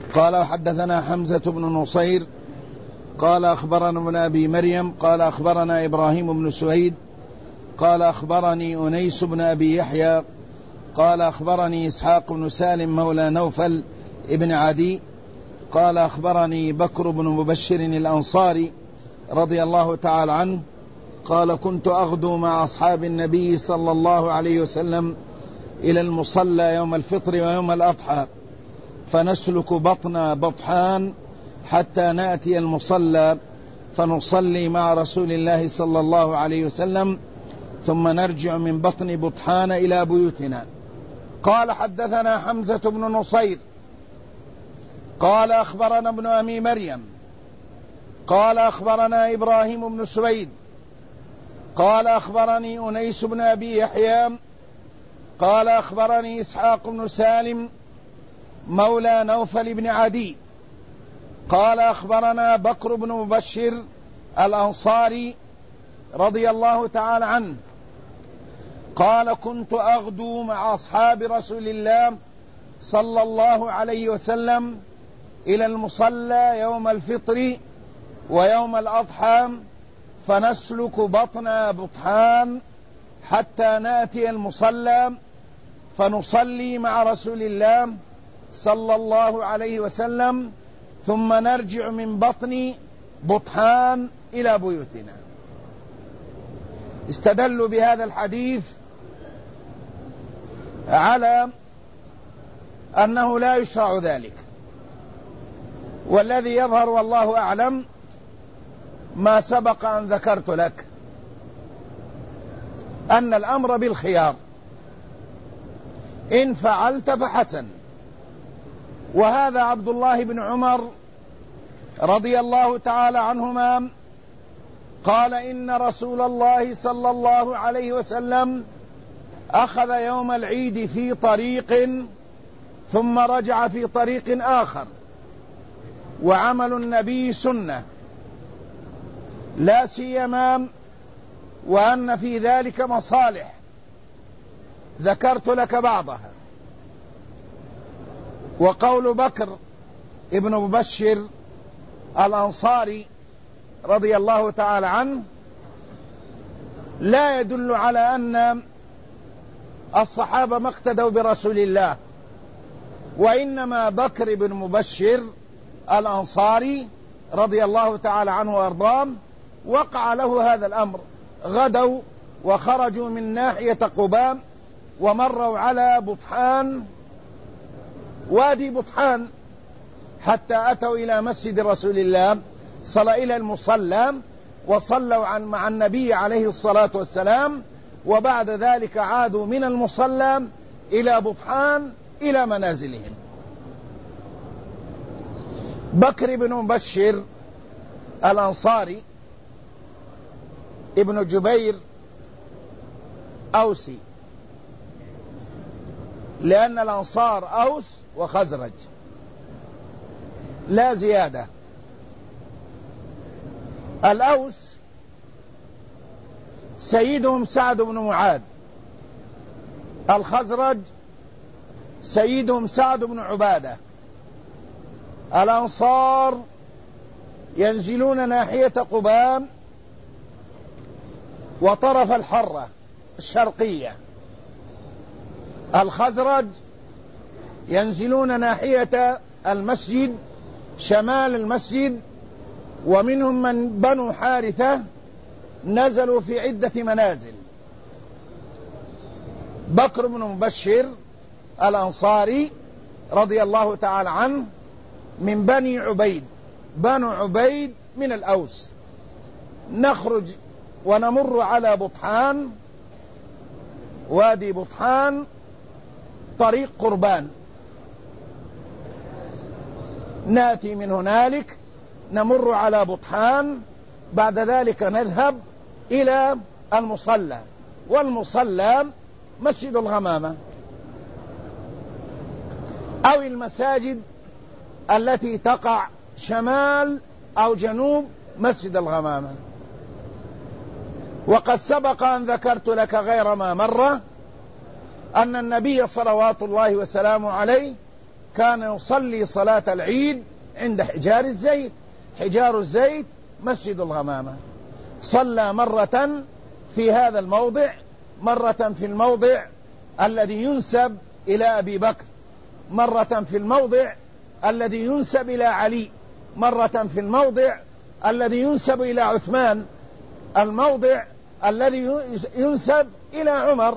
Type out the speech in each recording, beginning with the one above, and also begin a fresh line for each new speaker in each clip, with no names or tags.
قال حدثنا حمزة بن نصير قال أخبرنا ابن أبي مريم قال أخبرنا إبراهيم بن سويد قال أخبرني أنيس بن أبي يحيى قال أخبرني إسحاق بن سالم مولى نوفل ابن عدي قال أخبرني بكر بن مبشر الأنصاري رضي الله تعالى عنه قال كنت أغدو مع أصحاب النبي صلى الله عليه وسلم إلى المصلى يوم الفطر ويوم الأضحى فنسلك بطن بطحان حتى نأتي المصلى فنصلي مع رسول الله صلى الله عليه وسلم ثم نرجع من بطن بطحان إلى بيوتنا. قال حدثنا حمزة بن نصير قال أخبرنا ابن أبي مريم قال أخبرنا إبراهيم بن سويد قال أخبرني أنيس بن أبي يحيى قال أخبرني إسحاق بن سالم مولى نوفل بن عدي قال أخبرنا بكر بن مبشر الأنصاري رضي الله تعالى عنه قال كنت أغدو مع أصحاب رسول الله صلى الله عليه وسلم إلى المصلى يوم الفطر ويوم الأضحى فنسلك بطن بطحان حتى نأتي المصلى فنصلي مع رسول الله صلى الله عليه وسلم ثم نرجع من بطن بطحان إلى بيوتنا. استدلوا بهذا الحديث على أنه لا يشرع ذلك، والذي يظهر والله أعلم ما سبق أن ذكرت لك أن الأمر بالخيار، إن فعلت فحسن. وهذا عبد الله بن عمر رضي الله تعالى عنهما قال إن رسول الله صلى الله عليه وسلم أخذ يوم العيد في طريق ثم رجع في طريق آخر، وعمل النبي سنة، لا سيما وأن في ذلك مصالح ذكرت لك بعضها. وقول بكر ابن مبشر الأنصاري رضي الله تعالى عنه لا يدل على أن الصحابة ما اقتدوا برسول الله، وإنما بكر بن مبشر الأنصاري رضي الله تعالى عنه وأرضاه وقع له هذا الأمر، غدوا وخرجوا من ناحية قباء ومروا على بطحان وادي بطحان حتى أتوا إلى مسجد رسول الله صلى إلى المصلى وصلوا مع النبي عليه الصلاة والسلام، وبعد ذلك عادوا من المصلى إلى بطحان إلى منازلهم. بكر بن مبشر الأنصاري ابن جبير أوسي، لأن الأنصار أوس وخزرج لا زيادة. الأوس سيدهم سعد بن معاذ، الخزرج سيدهم سعد بن عبادة. الأنصار ينزلون ناحية قباء وطرف الحرة الشرقية، الخزرج ينزلون ناحية المسجد شمال المسجد، ومنهم من بنو حارثة نزلوا في عدة منازل. بكر بن مبشر الأنصاري رضي الله تعالى عنه من بني عبيد، بنو عبيد من الأوس. نخرج ونمر على بطحان، وادي بطحان طريق قربان، ناتي من هنالك نمر على بطحان، بعد ذلك نذهب إلى المصلى، والمصلى مسجد الغمامة أو المساجد التي تقع شمال أو جنوب مسجد الغمامة. وقد سبق أن ذكرت لك غير ما مرة أن النبي صلوات الله وسلامه عليه وكان يصلي صلاة العيد عند حجار الزيت. حجار الزيت مسجد الغمامة. صلى مرة في هذا الموضع، مرة في الموضع الذي ينسب إلى أبي بكر، مرة في الموضع الذي ينسب إلى علي، مرة في الموضع الذي ينسب إلى عثمان، الموضع الذي ينسب إلى عمر.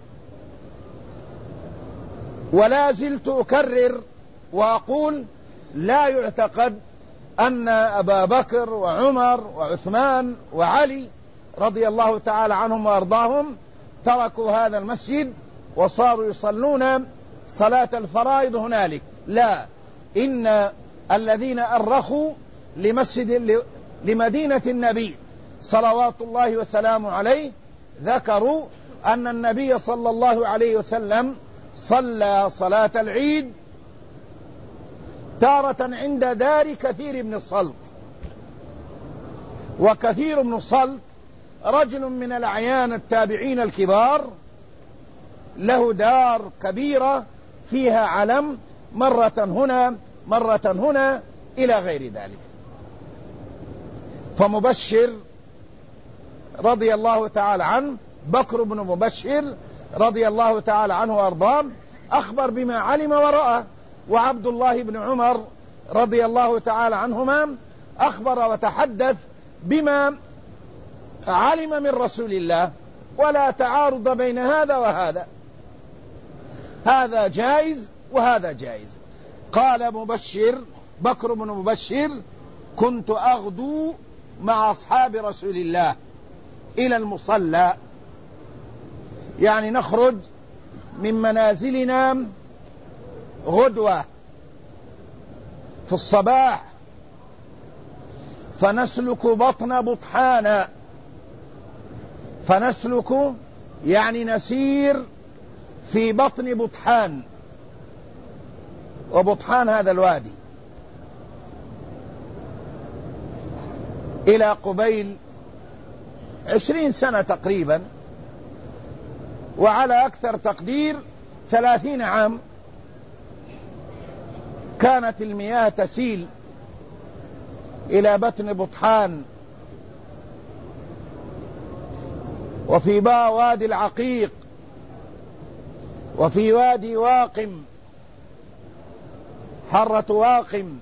ولا زلت أكرر وأقول لا يعتقد أن أبا بكر وعمر وعثمان وعلي رضي الله تعالى عنهم وأرضاهم تركوا هذا المسجد وصاروا يصلون صلاة الفرائض هنالك. لا، إن الذين أرخوا لمدينة النبي صلوات الله وسلامه عليه ذكروا أن النبي صلى الله عليه وسلم صلى صلاة العيد تارة عند دار كثير بن الصلت. وكثير بن الصلت رجل من الأعيان التابعين الكبار، له دار كبيرة فيها علم، مرة هنا مرة هنا إلى غير ذلك. فمبشر رضي الله تعالى عنه، بكر بن مبشر رضي الله تعالى عنه وأرضاه، أخبر بما علم ورأى. وعبد الله بن عمر رضي الله تعالى عنهما أخبر وتحدث بما علم من رسول الله، ولا تعارض بين هذا وهذا، هذا جائز وهذا جائز. قال مبشر بكر بن مبشر: كنت أغدو مع أصحاب رسول الله إلى المصلى، يعني نخرج من منازلنا غدوة في الصباح فنسلك بطن بطحان، فنسلك يعني نسير في بطن بطحان، وبطحان هذا الوادي، إلى قبيل 20 سنة تقريبا، وعلى أكثر تقدير 30 عام كانت المياه تسيل إلى بطن بطحان. وفي وادي العقيق، وفي وادي واقم، حرة واقم،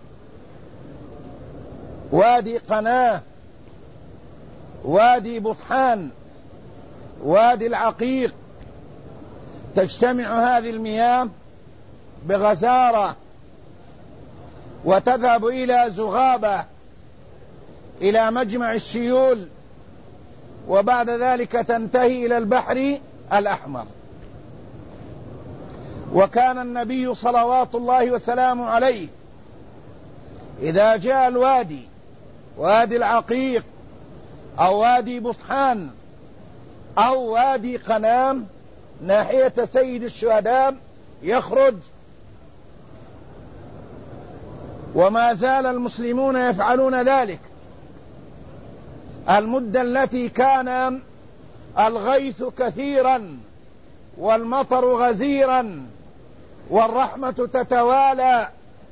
وادي قناه، وادي بطحان، وادي العقيق، تجتمع هذه المياه بغزارة وتذهب إلى زغابة، إلى مجمع السيول، وبعد ذلك تنتهي إلى البحر الأحمر. وكان النبي صلوات الله وسلامه عليه إذا جاء الوادي، وادي العقيق أو وادي بطحان أو وادي قنام ناحية سيد الشهداء، يخرج. وما زال المسلمون يفعلون ذلك المدة التي كان الغيث كثيرا والمطر غزيرا والرحمة تتوالى،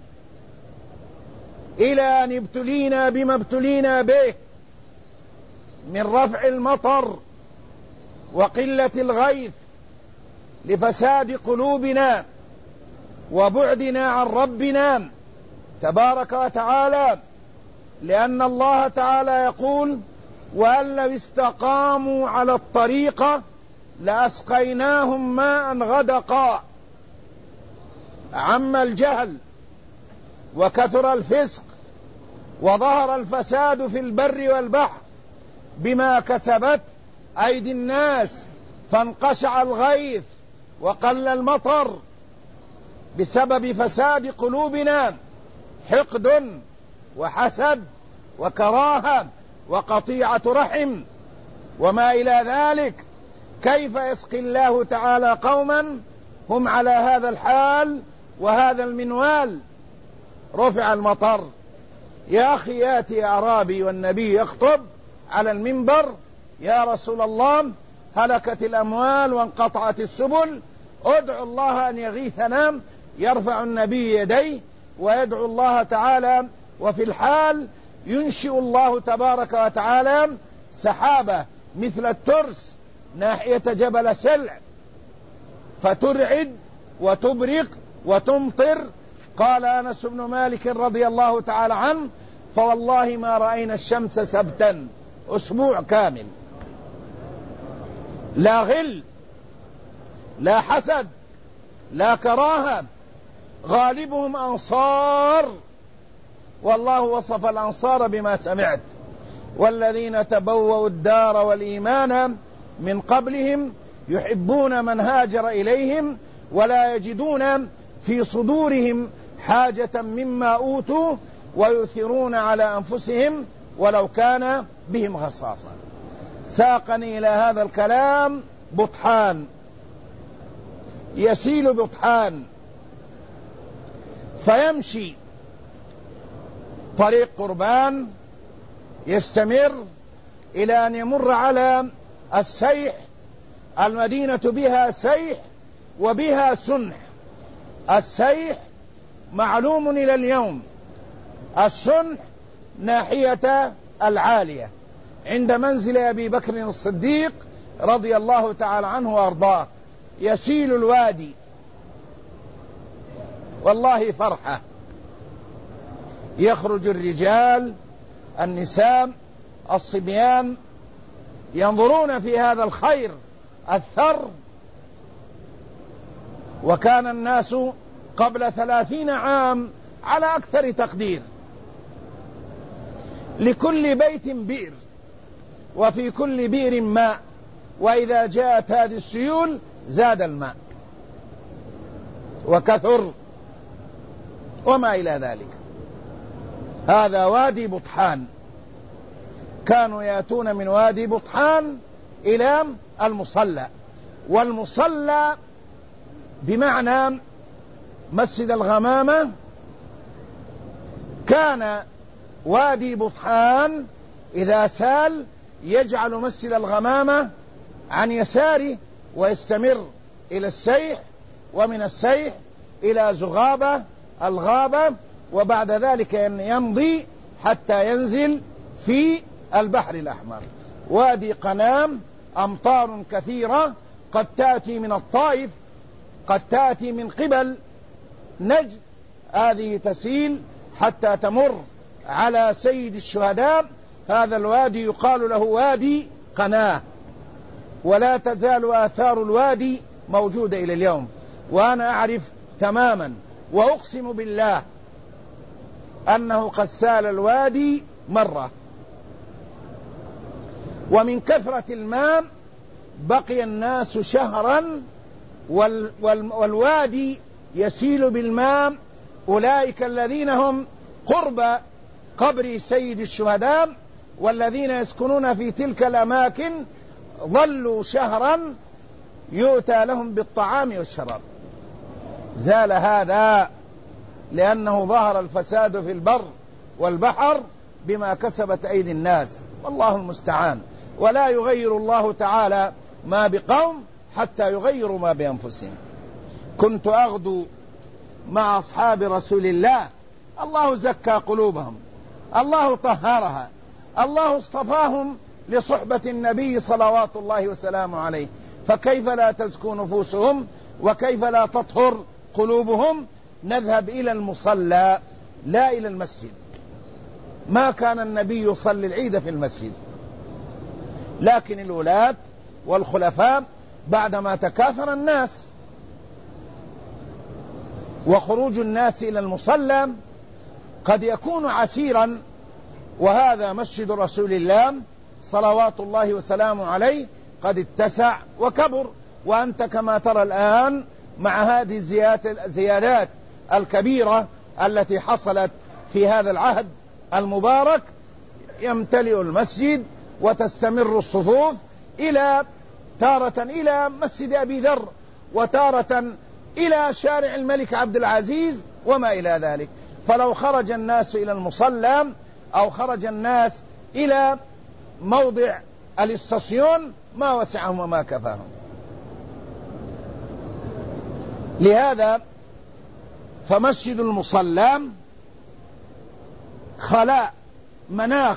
إلى أن ابتلينا بما ابتلينا به من رفع المطر وقلة الغيث لفساد قلوبنا وبعدنا عن ربنا تبارك وتعالى. لأن الله تعالى يقول: وأن لو استقاموا على الطريقة لأسقيناهم ماء غدقا. عم الجهل وكثر الفسق وظهر الفساد في البر والبحر بما كسبت أيدي الناس، فانقشع الغيث وقل المطر بسبب فساد قلوبنا، حقد وحسد وكراهة وقطيعة رحم وما إلى ذلك. كيف يسقي الله تعالى قوما هم على هذا الحال وهذا المنوال؟ رفع المطر، يا أخي يأتي أعرابي والنبي يخطب على المنبر: يا رسول الله، هلكت الأموال وانقطعت السبل، ادعو الله أن يغيثنا يرفع النبي يديه ويدعو الله تعالى، وفي الحال ينشئ الله تبارك وتعالى سحابة مثل الترس ناحية جبل سلع فترعد وتبرق وتمطر. قال أنس بن مالك رضي الله تعالى عنه: فوالله ما رأينا الشمس سبتا، أسبوع كامل، لا غل لا حسد لا كراهة، غالبهم أنصار، والله وصف الأنصار بما سمعت: والذين تبوأوا الدار والإيمان من قبلهم يحبون من هاجر إليهم ولا يجدون في صدورهم حاجة مما أوتوا ويؤثرون على أنفسهم ولو كان بهم خصاصة. ساقني إلى هذا الكلام بطحان، يسيل بطحان، فيمشي طريق قربان يستمر إلى أن يمر على السيح. المدينة بها سيح وبها سنح. السيح معلوم إلى اليوم، السنح ناحية العالية عند منزل أبي بكر الصديق رضي الله تعالى عنه وأرضاه. يسيل الوادي، والله فرحة. يخرج الرجال، النساء، الصبيان، ينظرون في هذا الخير الثر. وكان الناس قبل 30 عام على أكثر تقدير لكل بيت بئر، وفي كل بئر ماء، وإذا جاءت هذه السيول زاد الماء وكثر وما إلى ذلك. هذا وادي بطحان. كانوا يأتون من وادي بطحان إلى المصلى، والمصلى بمعنى مسجد الغمامة. كان وادي بطحان إذا سال يجعل مسجد الغمامة عن يساره ويستمر إلى السيح، ومن السيح إلى زغابة الغابة، وبعد ذلك يمضي حتى ينزل في البحر الأحمر. وادي قنام أمطار كثيرة قد تأتي من الطائف، قد تأتي من قبل نجد، هذه تسيل حتى تمر على سيد الشهداء. هذا الوادي يقال له وادي قناه، ولا تزال آثار الوادي موجودة إلى اليوم. وأنا أعرف تماما وأقسم بالله أنه قد سال الوادي مرة، ومن كثرة الماء بقي الناس شهرا والوادي يسيل بالماء. أولئك الذين هم قرب قبر سيد الشهداء والذين يسكنون في تلك الأماكن ظلوا شهرا يؤتى لهم بالطعام والشراب. زال هذا لأنه ظهر الفساد في البر والبحر بما كسبت أيدي الناس، والله المستعان. ولا يغير الله تعالى ما بقوم حتى يغيروا ما بأنفسهم. كنت أغدو مع أصحاب رسول الله، الله زكى قلوبهم، الله طهرها، الله اصطفاهم لصحبة النبي صلوات الله وسلامه عليه، فكيف لا تزكو نفوسهم وكيف لا تطهر قلوبهم؟ نذهب إلى المصلى لا إلى المسجد. ما كان النبي يصلي العيد في المسجد، لكن الولاة والخلفاء بعدما تكاثر الناس وخروج الناس إلى المصلى قد يكون عسيرا، وهذا مسجد رسول الله صلوات الله وسلامه عليه قد اتسع وكبر. وأنت كما ترى الآن مع هذه الزيادات الكبيرة التي حصلت في هذا العهد المبارك يمتلئ المسجد وتستمر الصفوف إلى تارة إلى مسجد أبي ذر، وتارة إلى شارع الملك عبد العزيز وما إلى ذلك. فلو خرج الناس إلى المصلى أو خرج الناس إلى موضع الاستاسيون ما وسعهم وما كفاهم. لهذا فمسجد المصلى خلاء مناخ،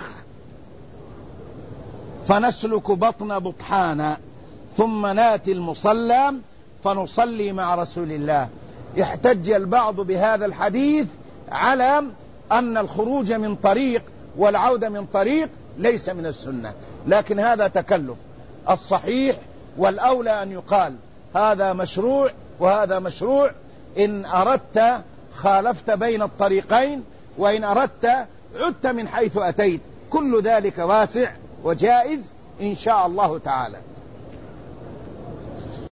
فنسلك بطن بطحانا ثم ناتي المصلى فنصلي مع رسول الله. احتج البعض بهذا الحديث على أن الخروج من طريق والعودة من طريق ليس من السنة، لكن هذا تكلف. الصحيح والأولى أن يقال هذا مشروع وهذا مشروع، إن أردت خالفت بين الطريقين، وإن أردت عدت من حيث أتيت، كل ذلك واسع وجائز إن شاء الله تعالى.